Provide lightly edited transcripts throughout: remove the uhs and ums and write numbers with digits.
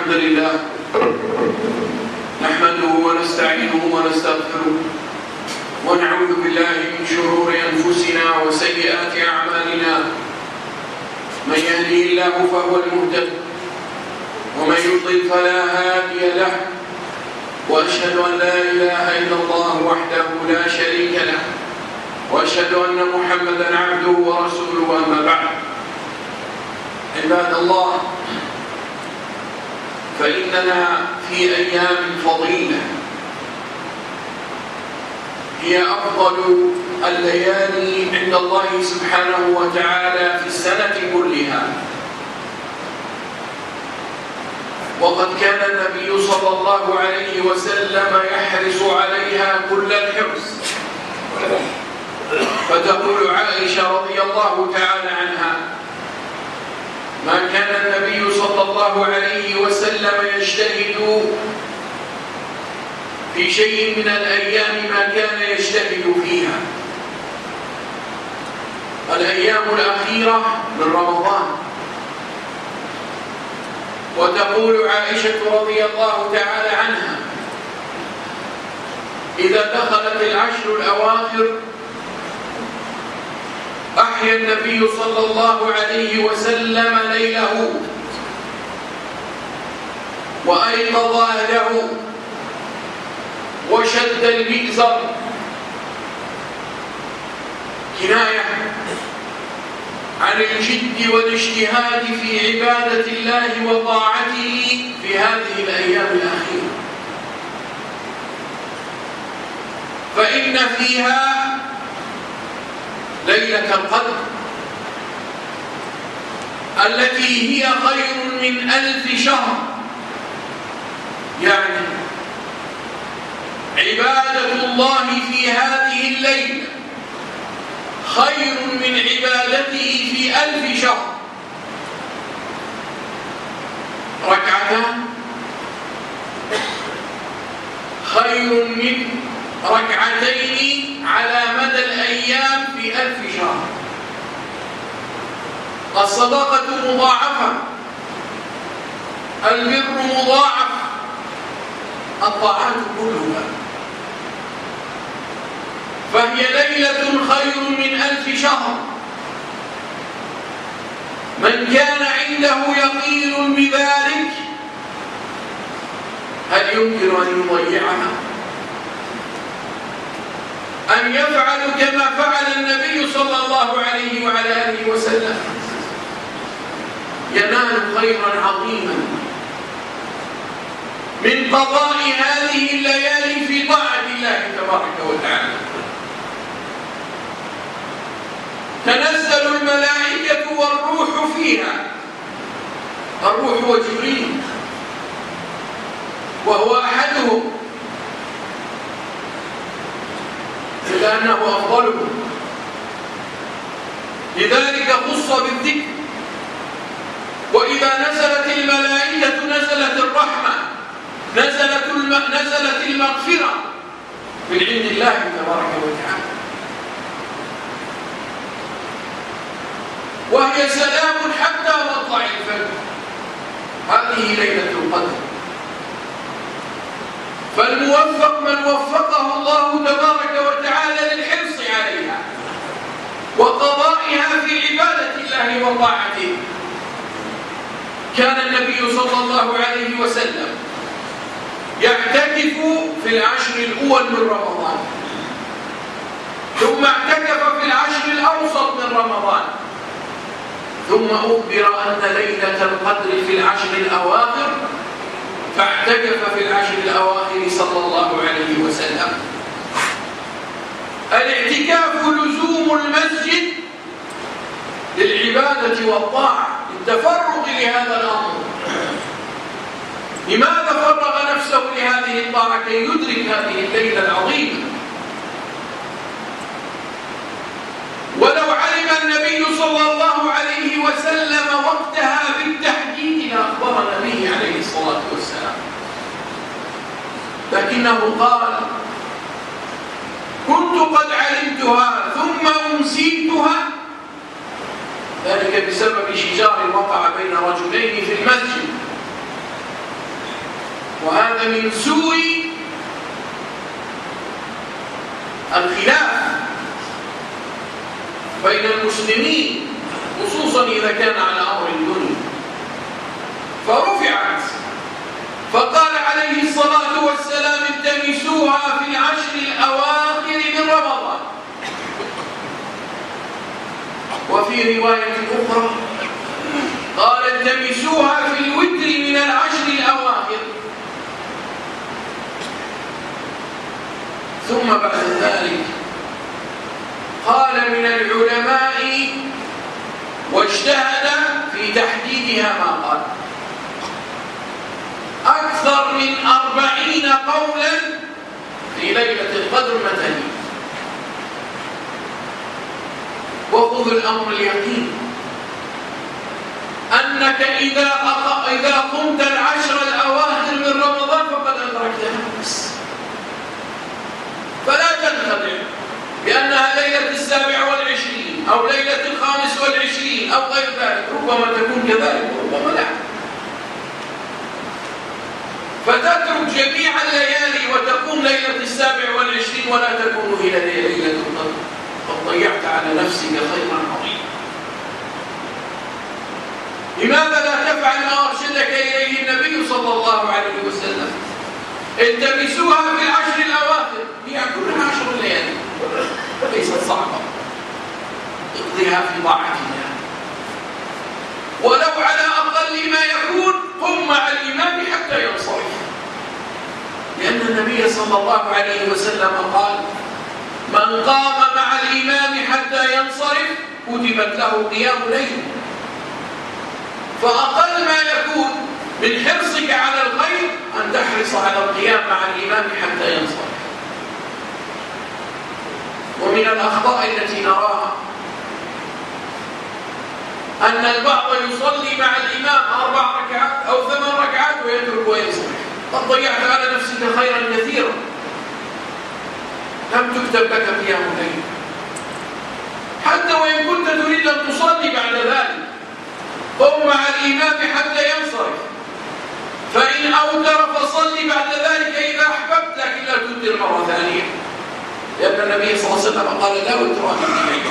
الحمد لله نحمده ونستعينه ونستغفره ونعوذ بالله من شرور أنفسنا وسيئات أعمالنا. من يهده الله فهو المهتد ومن يضلل فلا هادي له، وأشهد أن لا إله إلا الله وحده لا شريك له، وأشهد أن محمدا عبده ورسوله. أما بعد، عباد الله، فإننا في أيام فضيلة هي أفضل الليالي عند الله سبحانه وتعالى في السنة كلها. وقد كان النبي صلى الله عليه وسلم يحرص عليها كل الحرص. فتقول عائشة رضي الله تعالى عنها: ما كان النبي صلى الله عليه وسلم يجتهد في شيء من الأيام ما كان يجتهد فيها. الأيام الأخيرة من رمضان. وتقول عائشة رضي الله تعالى عنها: إذا دخلت العشر الأواخر أحيا النبي صلى الله عليه وسلم ليله وأيقظ أهله وشد المئزر، كناية عن الجد والاجتهاد في عبادة الله وطاعته في هذه الأيام الأخيرة، فإن فيها ليلة القدر التي هي خير من 1000 شهر. يعني عبادة الله في هذه الليلة خير من عبادته في 1000 شهر. ركعتان خير من ركعتين على مدى الأيام في 1000 شهر. الصدقة مضاعفة، البر مضاعف، الطاعات كلها، فهي ليلة خير من 1000 شهر. من كان عنده يقين بذلك هل يمكن أن يضيعها؟ أن يفعل كما فعل النبي صلى الله عليه وعلى آله وسلم، ينال خيرا عظيما من قضاء هذه الليالي في طاعة الله تبارك وتعالى. تنزل الملائكة والروح فيها، الروح وجبريل وهو أحدهم لأنه أفضلهم، لذلك خص بالذكر. وإذا نزلت الملائكة نزلت الرحمة، نزلت المغفرة من عند الله تبارك وتعالى، وهي سلام حتى مطلع الفجر. هذه ليلة القدر. فالموفق من وفقه الله تبارك وتعالى للحرص عليها وقضائها في عبادة الله وطاعته. كان النبي صلى الله عليه وسلم يعتكف في العشر الأول من رمضان، ثم اعتكف في العشر الأوسط من رمضان، ثم أخبر أن ليلة القدر في العشر الأواخر، فاعتكف في العشر الأواخر صلى الله عليه وسلم. الاعتكاف لزوم المسجد للعبادة والطاعة، للتفرغ لهذا الأمر. لماذا فرغ نفسه لهذه الطاعة؟ كي يدرك هذه الليلة العظيمة. ولو علم النبي صلى الله عليه وسلم وقتها بالتحديد لأخبرنا به عليه الصلاة والسلام، لكنه قال: كنت قد علمتها ثم أنسيتها، ذلك بسبب شجار وقع بين رجلين في المسجد، وهذا من سوء الخلاف بين المسلمين، خصوصا إذا كان على أمر الدنيا. فرفعت، فقال عليه الصلاة والسلام: التمسوها في العشر الأواخر من رمضان. وفي رواية أخرى قال: التمسوها في الوتر من العشر الأواخر. ثم بعد ذلك قال من العلماء واجتهد في تحديدها ما قال أكثر من 40 قولا في ليلة القدر متى هي. وخذ الأمر اليقين أنك إذا قمت العشر الأواخر من رمضان فقد أدركتها بس، فلا تنخدع بأنها ليلة 27 أو ليلة 25 أو غير ذلك. ربما تكون كذلك وربما لا. فتترك جميع الليالي وتقوم ليلة 27 ولا تكون إلى ليلة القدر، قد ضيعت على نفسك خيرا عظيما. لماذا لا تفعل ما أرشدك إليه النبي صلى الله عليه وسلم؟ التمسوها في العشر الأواخر، هي كلها 10 ليالي ليست صعبة، اقضيها في طاعة الله، ولو على أقل ما يكون قم مع الإمام حتى ينصرف، لأن النبي صلى الله عليه وسلم قال: من قام مع الإمام حتى ينصرف كتبت له قيام ليل. فأقل ما يكون من حرصك على الخير أن تحرص على القيام مع الإمام حتى ينصرف. ومن الأخطاء التي نراها أن البعض يصلي مع الإمام 4 ركعات أو 8 ركعات ويترك وينصرف. قد ضيعت على نفسك خيرا كثيرا، لم تكتب لك قيام الليل. حتى وإن كنت تريد أن تصلي بعد ذلك قم مع الإمام حتى ينصرف، فإن أوتر فصلي بعد ذلك إذا أحببت، لكن لا تؤتر مرة ثانية، لأن النبي صلى الله عليه وسلم قال: لا وتر في الليل.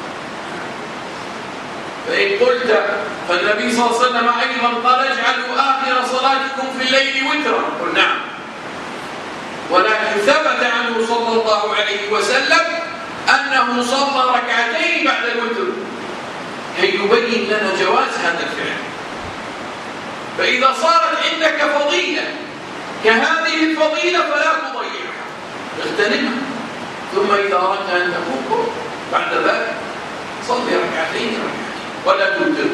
فإن قلت، فالنبي صلى الله عليه وسلم أيضا قال: اجعلوا آخر صلاتكم في الليل وترا. قل نعم، ولكن ثبت عنه صلى الله عليه وسلم أنه صلى 2 ركعتين بعد الوتر كي يبين لنا جواز هذا الفعل. فإذا صارت عندك فضيلة كهذه الفضيلة فلا تضيعها، اغتنمها. ثم إذا أردت أن تقوم بعد ذلك صلي 2 ركعتين ولا توتر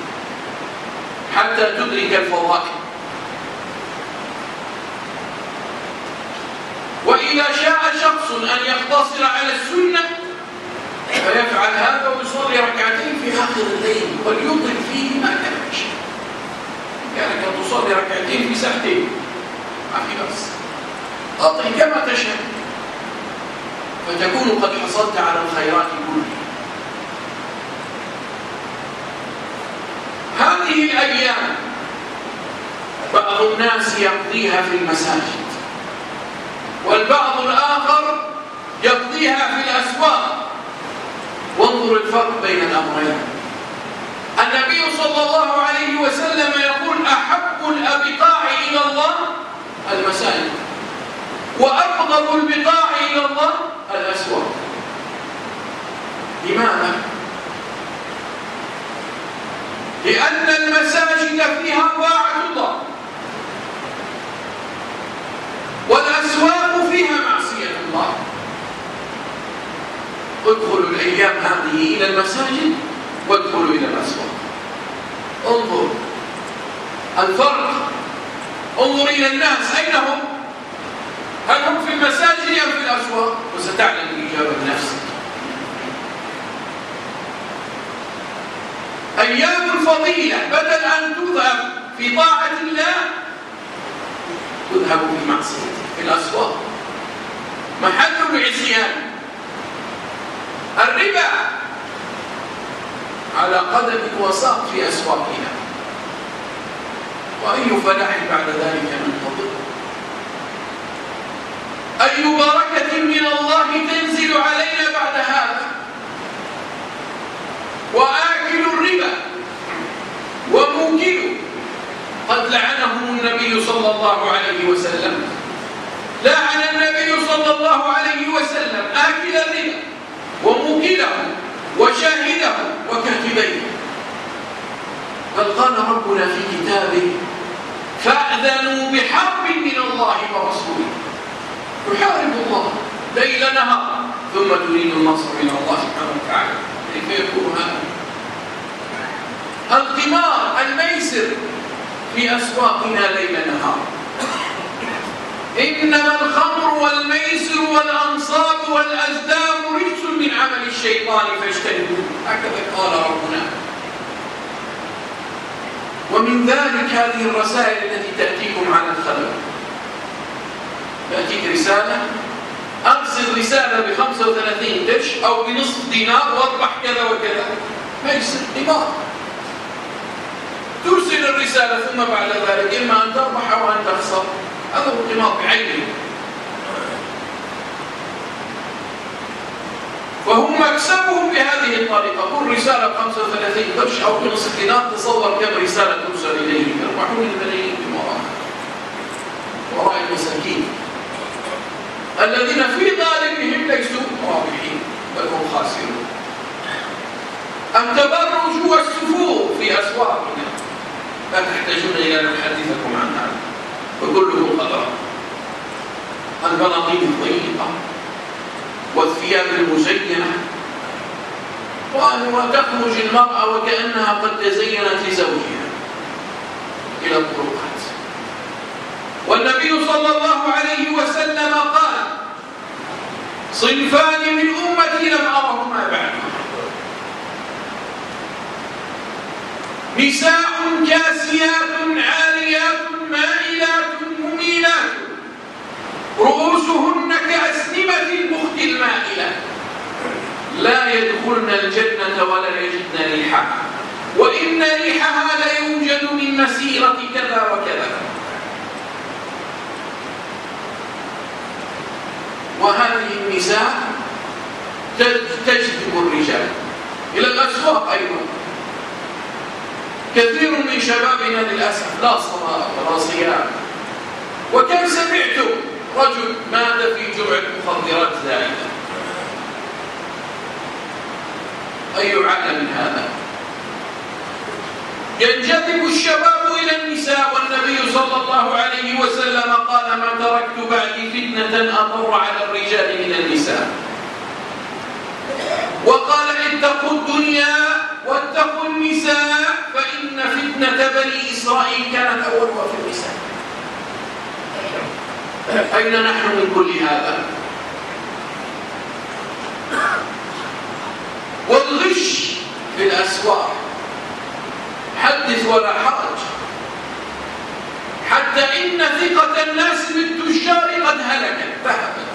حتى تدرك الفضائل. وإذا شاء شخص أن يقتصر على السنة فيفعل هذا ويصلي 2 ركعتين في آخر الليل وليطلق فيه ما كان يشاء. يعني كان تصلي 2 ركعتين في ساعتين ما في بس، أطل كما تشاء، فتكون قد حصلت على الخيرات كلها. هذه الأيام بعض الناس يقضيها في المساجد، والبعض الآخر يقضيها في الأسواق. وانظر الفرق بين الأمرين. النبي صلى الله عليه وسلم يقول: أحب البقاع إلى الله المساجد، وأبغض البقاع إلى الله الأسواق. لماذا؟ لأن المساجد فيها طاعة الله، والأسواق فيها معصية الله. ادخلوا الأيام هذه إلى المساجد وادخلوا إلى الأسواق. انظر الفرق، انظر إلى الناس أين هم؟ هل هم في المساجد أم في الأسواق؟ وستعلم الإجابة بنفسك. أيام الفضيلة بدل أن تذهب في طاعة الله تذهب في معصيته في الأسواق، محل العصيان. الربا على قدم وساق في أسواقنا، وأي فلاح بعد ذلك ننتظر. أي بركة من الله تنزل علينا بعد هذا؟ وآكل الربا وموكله قد لعنهم النبي صلى الله عليه وسلم. لعن النبي صلى الله عليه وسلم آكل الربا وموكله وشاهده وكاتبيه. بل قال ربنا في كتابه: فأذنوا بحرب من الله ورسوله. يحارب الله ليل نهار ثم تريد النصر من الله سبحانه وتعالى. كيف يكون هذا؟ القمار الميسر في أسواقنا ليل نهار. إنما الخمر والميسر والأنصاب والأزلام رجس من عمل الشيطان فاجتنبوه. هكذا قال ربنا. ومن ذلك هذه الرسائل التي تأتيكم على الخبر. تأتيك رسالة: أرسل رسالة ب35 قرش أو بنصف دينار واربح كذا وكذا. ميسر قمار. ترسل الرسالة ثم بعد ذلك إما أن تربح أو أن تخسر. هذا هو القمار بعينه. فهم مكسبهم بهذه الطريقة. كل رسالة ب35 قرش أو بنصف دينار، تصور كم رسالة ترسل إليهم. يربحون الملايين وراء المساكين الذين في غالبهم ليسوا رابحين بل هم خاسرون. التبرج والسفور في أسواقنا لا تحتاجون إلى أن أحدثكم عن هذا، وكله خضراء. البناطيل الضيقة والثياب المزينة، وتخرج المرأة وكأنها قد تزينت لزوجها إلى الطرقات. والنبي صلى الله عليه وسلم قال: صنفان من أمتي لم أرهما بعد: نساء كاسيات عاريات مائلات مميلات رؤوسهن كأسنمة البخت المائلة لا يدخلن الجنة ولا يجدن ريحها، وإن ريحها ليوجد من مسيرة كذا وكذا. وهذه النساء تجذب الرجال إلى الأسواق أيضا. كثير من شبابنا للأسف لا صلاة ولا صيام. وكم سمعتم رجل مات في جرعة مخدرات زائدة. أي عالم هذا؟ ينجذب الشباب إلى النساء، والنبي صلى الله عليه وسلم قال: ما تركت بعدي فتنة أضر على الرجال من النساء. وقال: اتقوا الدنيا واتقوا النساء فإن فتنة بني إسرائيل كانت أولها في النساء. أين نحن من كل هذا؟ والغش في الأسواق حدث ولا حرج، حتى إن ثقة الناس بالتجار قد هلكت ذهبت.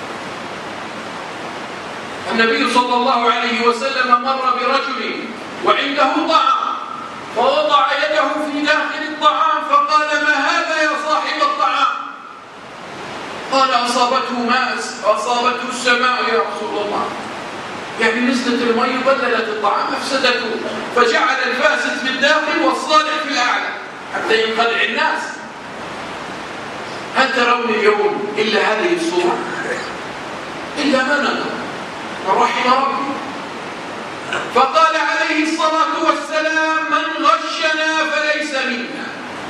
النبي صلى الله عليه وسلم مر برجل وعنده طعام، فوضع يده في داخل الطعام فقال: ما هذا يا صاحب الطعام؟ قال: أصابته السماء يا رسول الله. يعني نزلت الماء بللت الطعام أفسدته، فجعل الفاسد في الداخل والصالح في الأعلى حتى ينخدع الناس. هل ترون اليوم إلا هذه الصورة؟ إلا ما نقول رحم ربي. فقال عليه الصلاة والسلام: من غشنا فليس منا.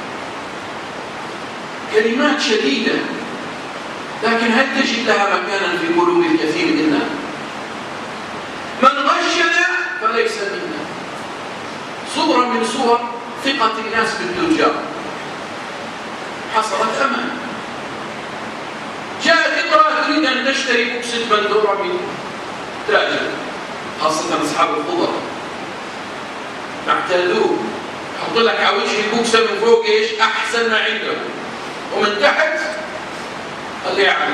كلمات شديدة، لكن هل تجد لها مكانا في قلوب الكثير منا؟ من غشنا فليس منا. صورة من صور ثقة الناس بالتجار حصلت أمام. جاءت امرأة تريد أن تشتري بوكسة بندورة من تاجر، خاصة أصحاب الخضر اعتادوه، حط لك على وجه البوكسة من فوق إيش؟ أحسن ما عنده، ومن تحت اللي يعمل.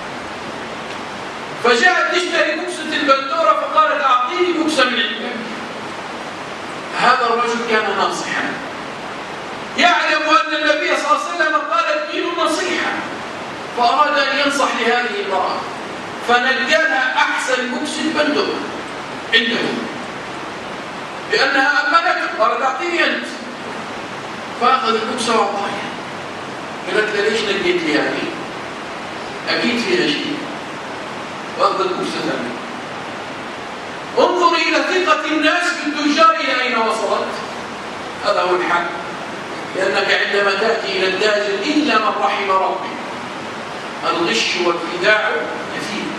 فجاءت تشتري بوكسة البندورة فقالت: أعطيني بوكسة من عندك. هذا الرجل كان ناصحا، يعلم أن النبي صلى الله عليه وسلم قال: الدين النصيحة، فأراد أن ينصح لهذه المرأة، فنجلها أحسن بوكس البندق عندهم لأنها أمنته، قالت أعطيني أنت، فأخذ البوكس وأعطاها. قالت له ليش نجيت لي هذه؟ أكيد فيها شيء، وأخذ البوكس ثاني. انظر إلى ثقة الناس بالتجار إلى أين وصلت. هذا هو الحل، لأنك عندما تأتي إلى التاجر إلا من رحم ربي الغش والخداع كثير.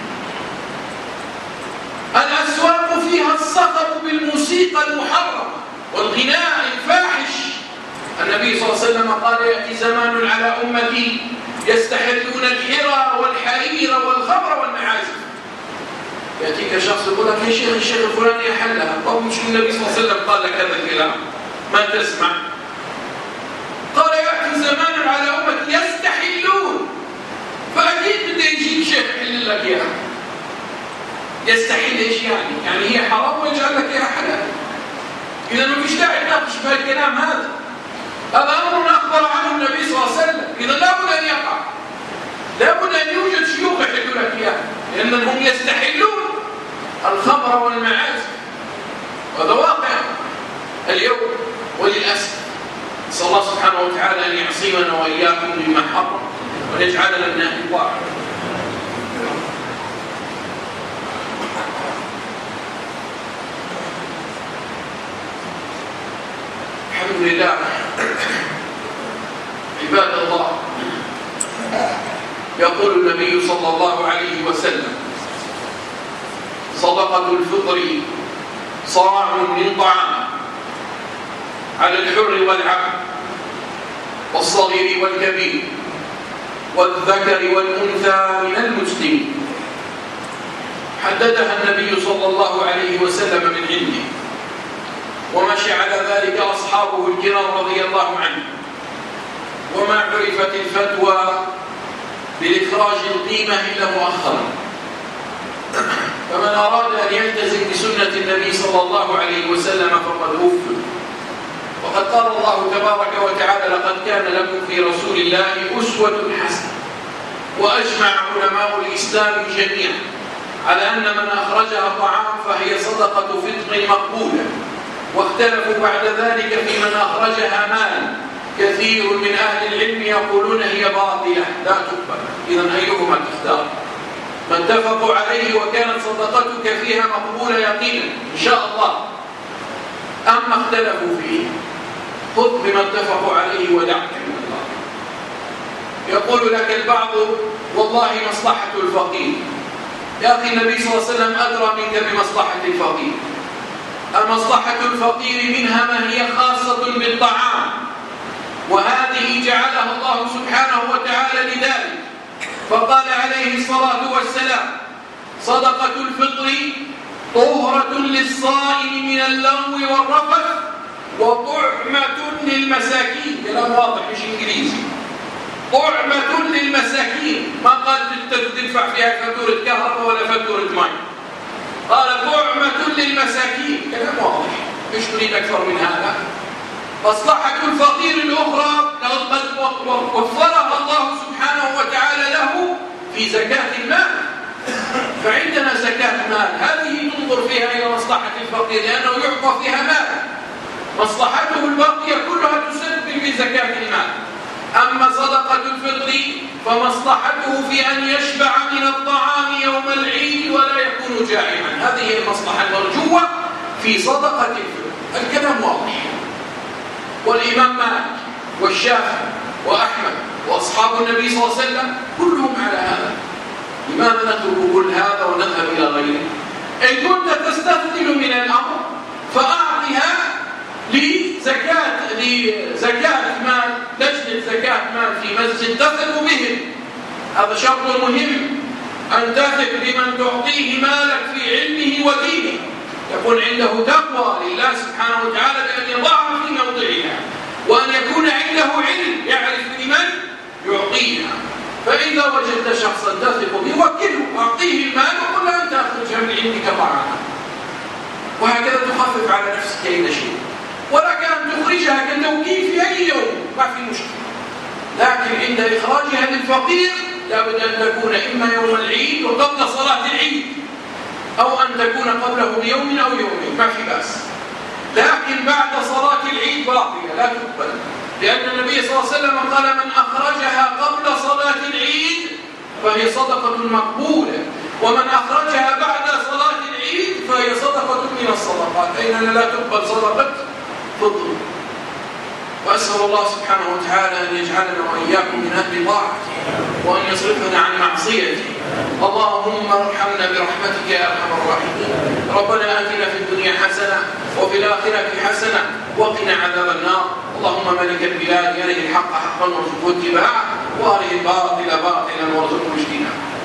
الأسواق فيها الصخب بالموسيقى المحرمة والغناء الفاحش. النبي صلى الله عليه وسلم قال يأتي زمان على أمتي يستحلون الحرى والحرير والخمر والمعازف. يأتيك شخص يقول لك يا شيخ الشيخ الفلاني أحلها، طب مش النبي صلى الله عليه وسلم قال كذا الكلام ما تسمع؟ قال يأتي زمان على أمتي يستحلون، فأكيد بده يجيك شيخ يحل لك إياها. يستحل إيش يعني؟ يعني هي حرام ويجعل لك إياها حلال. إذا ما فيش داعي تناقش بهالكلام هذا. هذا أمر أخبر عنه النبي صلى الله عليه وسلم، إذا لابد أن يقع، لابد أن يوجد شيوخ يحلوا لك إياها، لأنهم يستحلون الخمر والمعازف. وهذا واقع اليوم وللأسف. نسأل الله سبحانه وتعالى أن يعصمنا وإياكم مما حرم ويجعلنا من أهل الطاعة. الحمد لله. عباد الله، يقول النبي صلى الله عليه وسلم صدقة الفطر صاع من طعام على الحر والعبد والصغير والكبير والذكر والأنثى من المسلمين. حددها النبي صلى الله عليه وسلم من عنده، ومشى على ذلك أصحابه الكرام رضي الله عنهم. وما عرفت الفتوى بالإخراج القيمة إلا مؤخرا، فمن أراد أن يلتزم بسنة النبي صلى الله عليه وسلم فقد وفق. وقد قال الله تبارك وتعالى لقد كان لكم في رسول الله أسوة حسنة. وأجمع علماء الإسلام جميعا على أن من أخرجها طعام فهي صدقة فطر مقبولة، واختلفوا بعد ذلك في من أخرجها مالا. كثير من أهل العلم يقولون هي باطلة لا تقبل. إذن أيهما تختار؟ ما اتفقوا عليه وكانت صدقتك فيها مقبولة يقينا إن شاء الله، أما اختلفوا فيه خذ بما اتفقوا عليه ودعك من الله. يقول لك البعض والله مصلحة الفقير. يا أخي النبي صلى الله عليه وسلم أدرى منك بمصلحة الفقير. المصلحة الفقير منها ما هي خاصة بالطعام، وهذه جعلها الله سبحانه وتعالى لذلك. فقال عليه الصلاة والسلام صدقة الفطر طهرة للصائم من اللغو والرفث وطعمة للمساكين. كلام واضح مش إنجليزي. طعمة للمساكين، ما قال تدفع فيها فاتورة كهرباء ولا فاتورة ماء، قال طعمة للمساكين. كلام واضح، مش تريد أكثر من هذا. مصلحة الفقير الأخرى قد وفرها الله سبحانه وتعالى له في زكاة المال. فعندنا زكاة مال، هذه تنظر فيها إلى مصلحة الفقير لأنه يعطى فيها مال، مصلحته الباقية كلها تسبب في زكاة المال. أما صدقة الفطر فمصلحته في أن يشبع من الطعام يوم العيد ولا يكون جائعا. هذه هي المصلحة المرجوة في صدقة الفطر. الكلام واضح. والإمام مالك والشافعي وأحمد وأصحاب النبي صلى الله عليه وسلم كلهم على هذا. لماذا نترك كل هذا ونذهب إلى غيره؟ إن كنت تستثقل من الأمر فأعطها لزكاة مال، لجنة زكاة مال في مسجد تثق بهم. هذا شرط مهم، أن تثق بمن تعطيه مالك في علمه ودينه، يكون عنده تقوى لله سبحانه وتعالى بأن يضعها في موضعها، وأن يكون عنده علم يعرف لمن يعطيها. فإذا وجدت شخصا تثق به وكله، أعطيه المال وقل له أنت أخرجها من عندك طعاما، وهكذا تخفف على نفسك أي شيء. ولك أن تخرجها كتوكيل في أي يوم ما في مشكلة، لكن عند إخراجها للفقير لابد أن تكون إما يوم العيد وقبل صلاة العيد، أو أن تكون قبله بيوم أو يومين، ما في بأس. لكن بعد صلاة العيد باطلة لا تقبل، لأن النبي صلى الله عليه وسلم قال: من أخرجها قبل صلاة العيد فهي صدقة مقبولة، ومن أخرجها بعد صلاة العيد فهي صدقة من الصدقات، أي لا تقبل صدقة فطر. وأسأل الله سبحانه وتعالى أن يجعلنا وإياكم من أهل طاعته، وأن يصرفنا عن معصيته. اللهم ارحمنا برحمتك يا أرحم الراحمين. ربنا آتنا في الدنيا حسنة وفي الآخرة حسنة وقنا عذاب النار. اللهم ملك البلاد أره الحق حقا وارزقه اتباعه، وأره الباطل باطلا وارزقه اجتنابه.